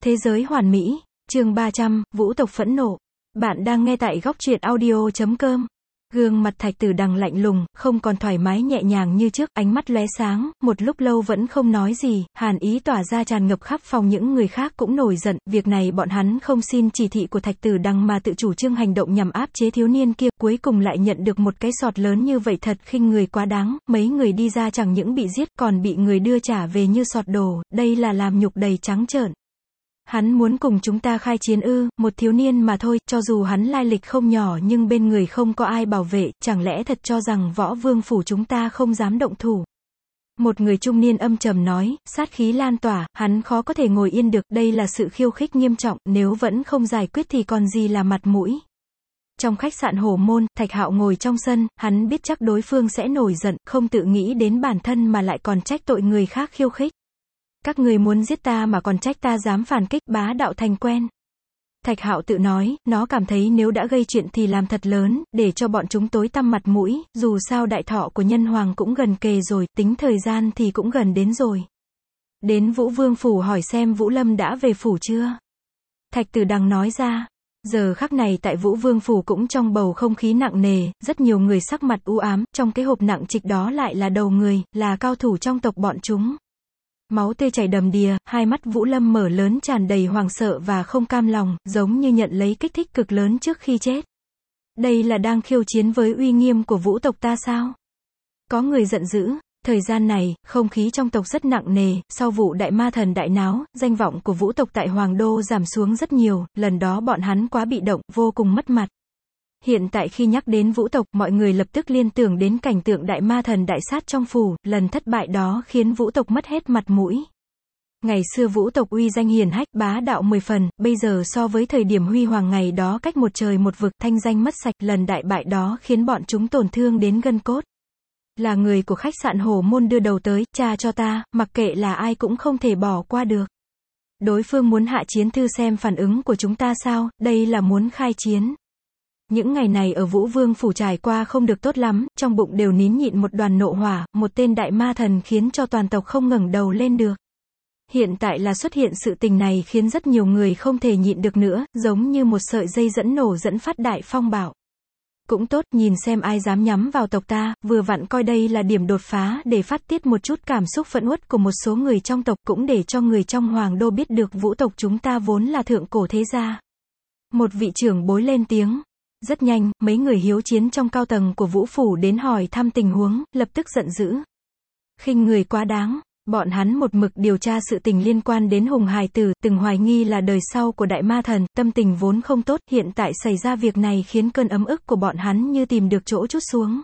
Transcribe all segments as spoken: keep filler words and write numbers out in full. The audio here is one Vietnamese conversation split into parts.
Thế giới hoàn mỹ, chương ba trăm, Vũ tộc phẫn nộ. Bạn đang nghe tại góc truyện audio chấm com. Gương mặt Thạch Tử Đằng lạnh lùng, không còn thoải mái nhẹ nhàng như trước, ánh mắt lóe sáng, một lúc lâu vẫn không nói gì, hàn ý tỏa ra tràn ngập khắp phòng. Những người khác cũng nổi giận, việc này bọn hắn không xin chỉ thị của Thạch Tử Đằng mà tự chủ trương hành động nhằm áp chế thiếu niên kia, cuối cùng lại nhận được một cái sọt lớn như vậy, thật khinh người quá đáng. Mấy người đi ra chẳng những bị giết còn bị người đưa trả về như sọt đồ, đây là làm nhục đầy trắng trợn. Hắn muốn cùng chúng ta khai chiến ư? Một thiếu niên mà thôi, cho dù hắn lai lịch không nhỏ nhưng bên người không có ai bảo vệ, chẳng lẽ thật cho rằng Võ Vương phủ chúng ta không dám động thủ? Một người trung niên âm trầm nói, sát khí lan tỏa, hắn khó có thể ngồi yên được, đây là sự khiêu khích nghiêm trọng, nếu vẫn không giải quyết thì còn gì là mặt mũi. Trong khách sạn Hổ Môn, Thạch Hạo ngồi trong sân, hắn biết chắc đối phương sẽ nổi giận, không tự nghĩ đến bản thân mà lại còn trách tội người khác khiêu khích. Các người muốn giết ta mà còn trách ta dám phản kích, bá đạo thành quen. Thạch Hạo tự nói, nó cảm thấy nếu đã gây chuyện thì làm thật lớn, để cho bọn chúng tối tăm mặt mũi, dù sao đại thọ của nhân hoàng cũng gần kề rồi, tính thời gian thì cũng gần đến rồi. Đến Vũ Vương phủ hỏi xem Vũ Lâm đã về phủ chưa? Thạch Tử Đằng nói ra. Giờ khắc này tại Vũ Vương phủ cũng trong bầu không khí nặng nề, rất nhiều người sắc mặt u ám, trong cái hộp nặng trịch đó lại là đầu người, là cao thủ trong tộc bọn chúng. Máu tươi chảy đầm đìa, hai mắt Vũ Lâm mở lớn tràn đầy hoảng sợ và không cam lòng, giống như nhận lấy kích thích cực lớn trước khi chết. Đây là đang khiêu chiến với uy nghiêm của Vũ tộc ta sao? Có người giận dữ. Thời gian này, không khí trong tộc rất nặng nề, sau vụ đại ma thần đại náo, danh vọng của Vũ tộc tại Hoàng Đô giảm xuống rất nhiều, lần đó bọn hắn quá bị động, vô cùng mất mặt. Hiện tại khi nhắc đến Vũ tộc, mọi người lập tức liên tưởng đến cảnh tượng đại ma thần đại sát trong phủ, lần thất bại đó khiến Vũ tộc mất hết mặt mũi. Ngày xưa Vũ tộc uy danh hiển hách, bá đạo mười phần, bây giờ so với thời điểm huy hoàng ngày đó cách một trời một vực, thanh danh mất sạch, lần đại bại đó khiến bọn chúng tổn thương đến gân cốt. Là người của khách sạn Hổ Môn đưa đầu tới, tra cho ta, mặc kệ là ai cũng không thể bỏ qua được. Đối phương muốn hạ chiến thư xem phản ứng của chúng ta sao, đây là muốn khai chiến. Những ngày này ở Vũ Vương phủ trải qua không được tốt lắm, trong bụng đều nín nhịn một đoàn nộ hỏa, một tên đại ma thần khiến cho toàn tộc không ngẩng đầu lên được. Hiện tại là xuất hiện sự tình này khiến rất nhiều người không thể nhịn được nữa, giống như một sợi dây dẫn nổ dẫn phát đại phong bạo. Cũng tốt, nhìn xem ai dám nhắm vào tộc ta, vừa vặn coi đây là điểm đột phá để phát tiết một chút cảm xúc phẫn uất của một số người trong tộc, cũng để cho người trong Hoàng Đô biết được Vũ tộc chúng ta vốn là thượng cổ thế gia. Một vị trưởng bối lên tiếng. Rất nhanh, mấy người hiếu chiến trong cao tầng của Vũ phủ đến hỏi thăm tình huống, lập tức giận dữ. Khinh người quá đáng, bọn hắn một mực điều tra sự tình liên quan đến Hùng Hài Tử, từng hoài nghi là đời sau của đại ma thần, tâm tình vốn không tốt, hiện tại xảy ra việc này khiến cơn ấm ức của bọn hắn như tìm được chỗ trút xuống.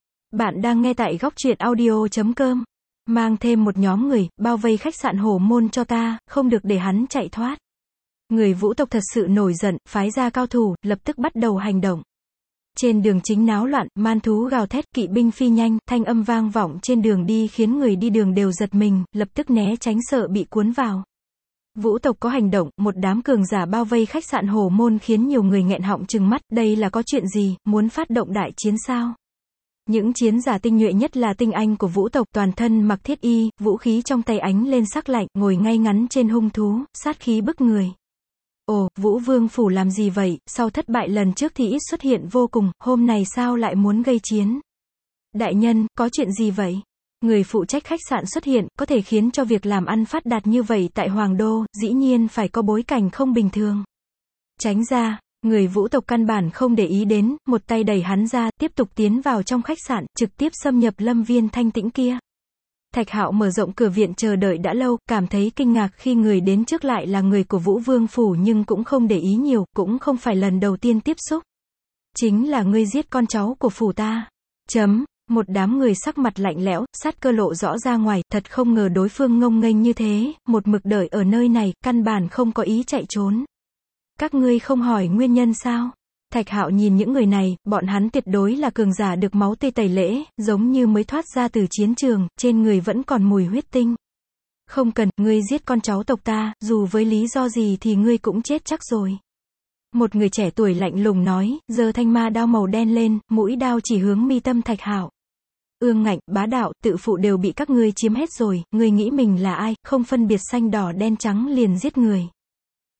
Bạn đang nghe tại góc truyện audio chấm com. Mang thêm một nhóm người, bao vây khách sạn Hổ Môn cho ta, không được để hắn chạy thoát. Người Vũ tộc thật sự nổi giận, phái ra cao thủ, lập tức bắt đầu hành động. Trên đường chính náo loạn, man thú gào thét, kỵ binh phi nhanh, thanh âm vang vọng trên đường đi khiến người đi đường đều giật mình, lập tức né tránh sợ bị cuốn vào. Vũ tộc có hành động, một đám cường giả bao vây khách sạn Hổ Môn khiến nhiều người nghẹn họng trừng mắt, đây là có chuyện gì, muốn phát động đại chiến sao? Những chiến giả tinh nhuệ nhất là tinh anh của Vũ tộc, toàn thân mặc thiết y, vũ khí trong tay ánh lên sắc lạnh, ngồi ngay ngắn trên hung thú, sát khí bức người. Ồ, Vũ Vương phủ làm gì vậy, sau thất bại lần trước thì ít xuất hiện vô cùng, hôm nay sao lại muốn gây chiến? Đại nhân, có chuyện gì vậy? Người phụ trách khách sạn xuất hiện, có thể khiến cho việc làm ăn phát đạt như vậy tại Hoàng Đô, dĩ nhiên phải có bối cảnh không bình thường. Tránh ra, người Vũ tộc căn bản không để ý đến, một tay đẩy hắn ra, tiếp tục tiến vào trong khách sạn, trực tiếp xâm nhập lâm viên thanh tĩnh kia. Thạch Hạo mở rộng cửa viện chờ đợi đã lâu, cảm thấy kinh ngạc khi người đến trước lại là người của Vũ Vương phủ nhưng cũng không để ý nhiều, cũng không phải lần đầu tiên tiếp xúc. Chính là ngươi giết con cháu của phủ ta. Chấm, một đám người sắc mặt lạnh lẽo, sát cơ lộ rõ ra ngoài, thật không ngờ đối phương ngông nghênh như thế, một mực đợi ở nơi này, căn bản không có ý chạy trốn. Các ngươi không hỏi nguyên nhân sao? Thạch Hạo nhìn những người này, bọn hắn tuyệt đối là cường giả được máu tươi tẩy lễ, giống như mới thoát ra từ chiến trường, trên người vẫn còn mùi huyết tinh. Không cần, ngươi giết con cháu tộc ta, dù với lý do gì thì ngươi cũng chết chắc rồi. Một người trẻ tuổi lạnh lùng nói, giơ thanh ma đao màu đen lên, mũi đao chỉ hướng mi tâm Thạch Hạo. Ương ngạnh, bá đạo, tự phụ đều bị các ngươi chiếm hết rồi, ngươi nghĩ mình là ai, không phân biệt xanh đỏ đen trắng liền giết người.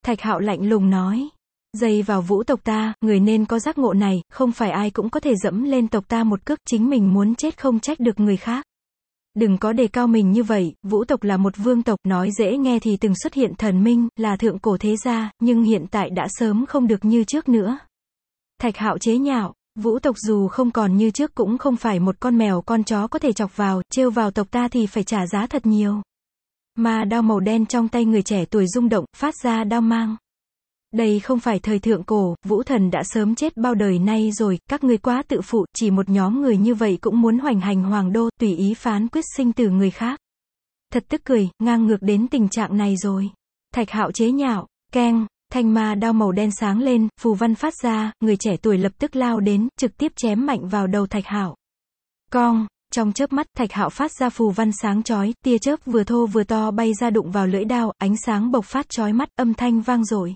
Thạch Hạo lạnh lùng nói. Dây vào vũ tộc ta, người nên có giác ngộ này, không phải ai cũng có thể dẫm lên tộc ta một cước, chính mình muốn chết không trách được người khác. Đừng có đề cao mình như vậy, vũ tộc là một vương tộc, nói dễ nghe thì từng xuất hiện thần minh, là thượng cổ thế gia, nhưng hiện tại đã sớm không được như trước nữa. Thạch Hạo chế nhạo, vũ tộc dù không còn như trước cũng không phải một con mèo con chó có thể chọc vào, trêu vào tộc ta thì phải trả giá thật nhiều. Mà đao màu đen trong tay người trẻ tuổi rung động, phát ra đao mang. Đây không phải thời thượng cổ, vũ thần đã sớm chết bao đời nay rồi, các ngươi quá tự phụ, chỉ một nhóm người như vậy cũng muốn hoành hành hoàng đô, tùy ý phán quyết sinh tử người khác. Thật tức cười, ngang ngược đến tình trạng này rồi. Thạch Hạo chế nhạo, keng, thanh ma đao màu đen sáng lên, phù văn phát ra, người trẻ tuổi lập tức lao đến, trực tiếp chém mạnh vào đầu Thạch Hạo. Cong, trong chớp mắt, Thạch Hạo phát ra phù văn sáng chói, tia chớp vừa thô vừa to bay ra đụng vào lưỡi đao, ánh sáng bộc phát chói mắt, âm thanh vang dội.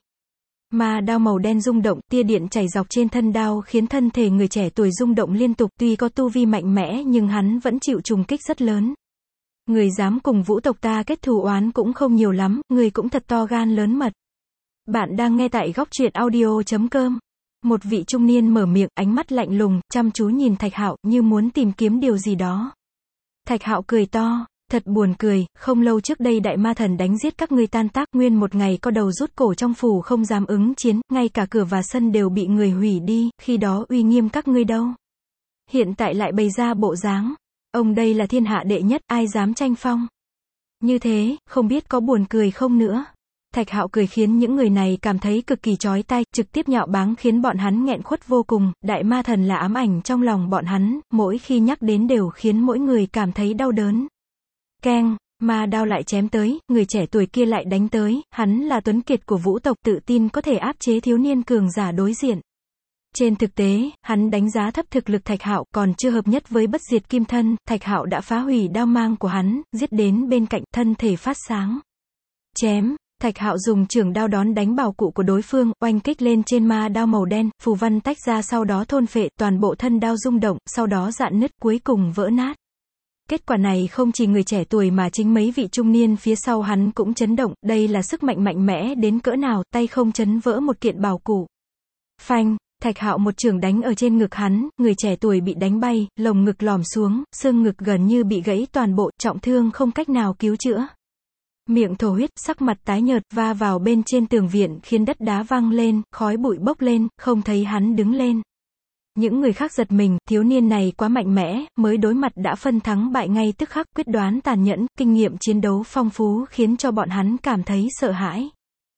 Mà đao màu đen rung động, tia điện chảy dọc trên thân đao khiến thân thể người trẻ tuổi rung động liên tục, tuy có tu vi mạnh mẽ nhưng hắn vẫn chịu trùng kích rất lớn. Người dám cùng vũ tộc ta kết thù oán cũng không nhiều lắm, người cũng thật to gan lớn mật. Bạn đang nghe tại góc truyện audio chấm com. Một vị trung niên mở miệng, ánh mắt lạnh lùng, chăm chú nhìn Thạch Hạo, như muốn tìm kiếm điều gì đó. Thạch Hạo cười to. Thật buồn cười, không lâu trước đây đại ma thần đánh giết các ngươi tan tác, nguyên một ngày co đầu rút cổ trong phủ không dám ứng chiến, ngay cả cửa và sân đều bị người hủy đi, khi đó uy nghiêm các ngươi đâu. Hiện tại lại bày ra bộ dáng, ông đây là thiên hạ đệ nhất, ai dám tranh phong. Như thế, không biết có buồn cười không nữa. Thạch Hạo cười khiến những người này cảm thấy cực kỳ chói tai, trực tiếp nhạo báng khiến bọn hắn nghẹn khuất vô cùng, đại ma thần là ám ảnh trong lòng bọn hắn, mỗi khi nhắc đến đều khiến mỗi người cảm thấy đau đớn. Keng, ma đao lại chém tới, người trẻ tuổi kia lại đánh tới, hắn là tuấn kiệt của vũ tộc, tự tin có thể áp chế thiếu niên cường giả đối diện. Trên thực tế, hắn đánh giá thấp thực lực Thạch Hạo, còn chưa hợp nhất với bất diệt kim thân, Thạch Hạo đã phá hủy đao mang của hắn, giết đến bên cạnh, thân thể phát sáng. Chém, Thạch Hạo dùng trường đao đón đánh bảo cụ của đối phương, oanh kích lên trên ma đao màu đen, phù văn tách ra sau đó thôn phệ, toàn bộ thân đao rung động, sau đó rạn nứt, cuối cùng vỡ nát. Kết quả này không chỉ người trẻ tuổi mà chính mấy vị trung niên phía sau hắn cũng chấn động, đây là sức mạnh mạnh mẽ đến cỡ nào, tay không chấn vỡ một kiện bảo cụ. Phanh, Thạch Hạo một chưởng đánh ở trên ngực hắn, người trẻ tuổi bị đánh bay, lồng ngực lòm xuống, xương ngực gần như bị gãy toàn bộ, trọng thương không cách nào cứu chữa. Miệng thổ huyết, sắc mặt tái nhợt, va vào bên trên tường viện khiến đất đá văng lên, khói bụi bốc lên, không thấy hắn đứng lên. Những người khác giật mình, thiếu niên này quá mạnh mẽ, mới đối mặt đã phân thắng bại ngay tức khắc, quyết đoán tàn nhẫn, kinh nghiệm chiến đấu phong phú khiến cho bọn hắn cảm thấy sợ hãi.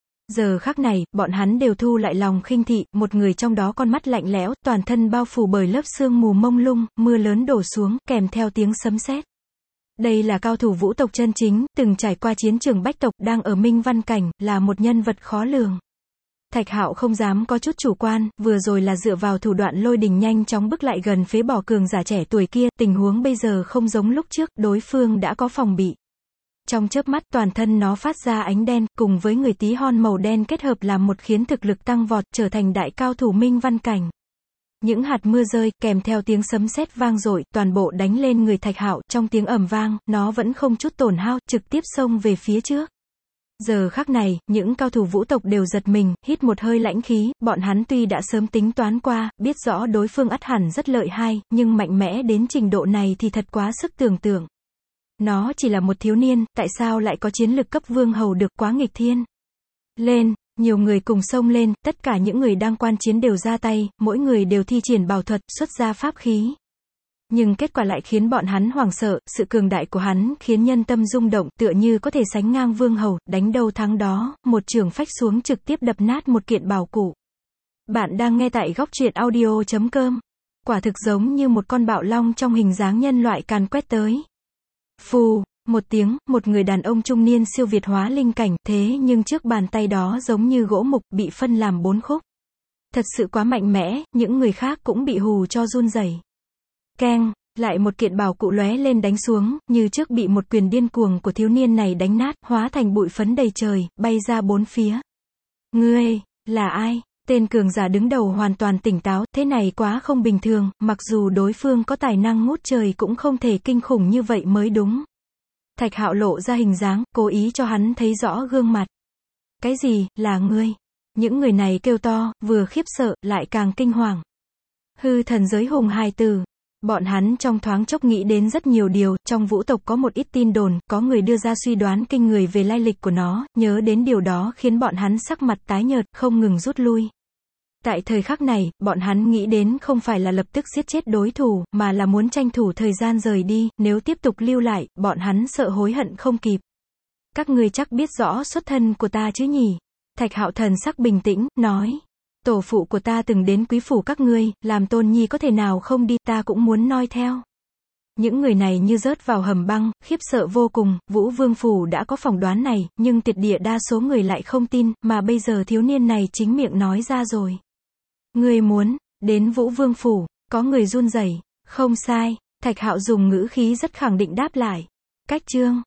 Giờ khắc này, bọn hắn đều thu lại lòng khinh thị, một người trong đó con mắt lạnh lẽo, toàn thân bao phủ bởi lớp sương mù mông lung, mưa lớn đổ xuống, kèm theo tiếng sấm sét. Đây là cao thủ vũ tộc chân chính, từng trải qua chiến trường bách tộc, đang ở Minh Văn Cảnh, là một nhân vật khó lường. Thạch Hạo không dám có chút chủ quan, vừa rồi là dựa vào thủ đoạn lôi đình nhanh chóng bước lại gần phế bỏ cường giả trẻ tuổi kia, tình huống bây giờ không giống lúc trước, đối phương đã có phòng bị. Trong chớp mắt, toàn thân nó phát ra ánh đen, cùng với người tí hon màu đen kết hợp làm một khiến thực lực tăng vọt, trở thành đại cao thủ Minh Văn Cảnh. Những hạt mưa rơi, kèm theo tiếng sấm sét vang dội, toàn bộ đánh lên người Thạch Hạo, trong tiếng ầm vang, nó vẫn không chút tổn hao, trực tiếp xông về phía trước. Giờ khắc này, những cao thủ vũ tộc đều giật mình, hít một hơi lãnh khí, bọn hắn tuy đã sớm tính toán qua, biết rõ đối phương ắt hẳn rất lợi hại, nhưng mạnh mẽ đến trình độ này thì thật quá sức tưởng tượng. Nó chỉ là một thiếu niên, tại sao lại có chiến lực cấp vương hầu được, quá nghịch thiên. Lên, nhiều người cùng xông lên, tất cả những người đang quan chiến đều ra tay, mỗi người đều thi triển bảo thuật, xuất ra pháp khí. Nhưng kết quả lại khiến bọn hắn hoảng sợ, sự cường đại của hắn khiến nhân tâm rung động, tựa như có thể sánh ngang vương hầu, đánh đâu thắng đó, một chưởng phách xuống trực tiếp đập nát một kiện bảo cụ. Bạn đang nghe tại góc truyện audio chấm com. Quả thực giống như một con bạo long trong hình dáng nhân loại càn quét tới. Phù, một tiếng, một người đàn ông trung niên siêu việt hóa linh cảnh, thế nhưng trước bàn tay đó giống như gỗ mục, bị phân làm bốn khúc. Thật sự quá mạnh mẽ, những người khác cũng bị hù cho run rẩy. Keng, lại một kiện bảo cụ lóe lên đánh xuống, như trước bị một quyền điên cuồng của thiếu niên này đánh nát, hóa thành bụi phấn đầy trời, bay ra bốn phía. Ngươi, là ai? Tên cường giả đứng đầu hoàn toàn tỉnh táo, thế này quá không bình thường, mặc dù đối phương có tài năng ngút trời cũng không thể kinh khủng như vậy mới đúng. Thạch Hạo lộ ra hình dáng, cố ý cho hắn thấy rõ gương mặt. Cái gì, là ngươi? Những người này kêu to, vừa khiếp sợ, lại càng kinh hoàng. Hư thần giới hùng hài tử. Bọn hắn trong thoáng chốc nghĩ đến rất nhiều điều, trong vũ tộc có một ít tin đồn, có người đưa ra suy đoán kinh người về lai lịch của nó, nhớ đến điều đó khiến bọn hắn sắc mặt tái nhợt, không ngừng rút lui. Tại thời khắc này, bọn hắn nghĩ đến không phải là lập tức giết chết đối thủ, mà là muốn tranh thủ thời gian rời đi, nếu tiếp tục lưu lại, bọn hắn sợ hối hận không kịp. Các ngươi chắc biết rõ xuất thân của ta chứ nhỉ? Thạch Hạo thần sắc bình tĩnh, nói. Tổ phụ của ta từng đến quý phủ các ngươi, làm tôn nhi có thể nào không đi, ta cũng muốn noi theo. Những người này như rớt vào hầm băng, khiếp sợ vô cùng, Vũ Vương Phủ đã có phỏng đoán này, nhưng tuyệt địa đa số người lại không tin, mà bây giờ thiếu niên này chính miệng nói ra rồi. Ngươi muốn, đến Vũ Vương Phủ, có người run rẩy, không sai, Thạch Hạo dùng ngữ khí rất khẳng định đáp lại. Cách chương.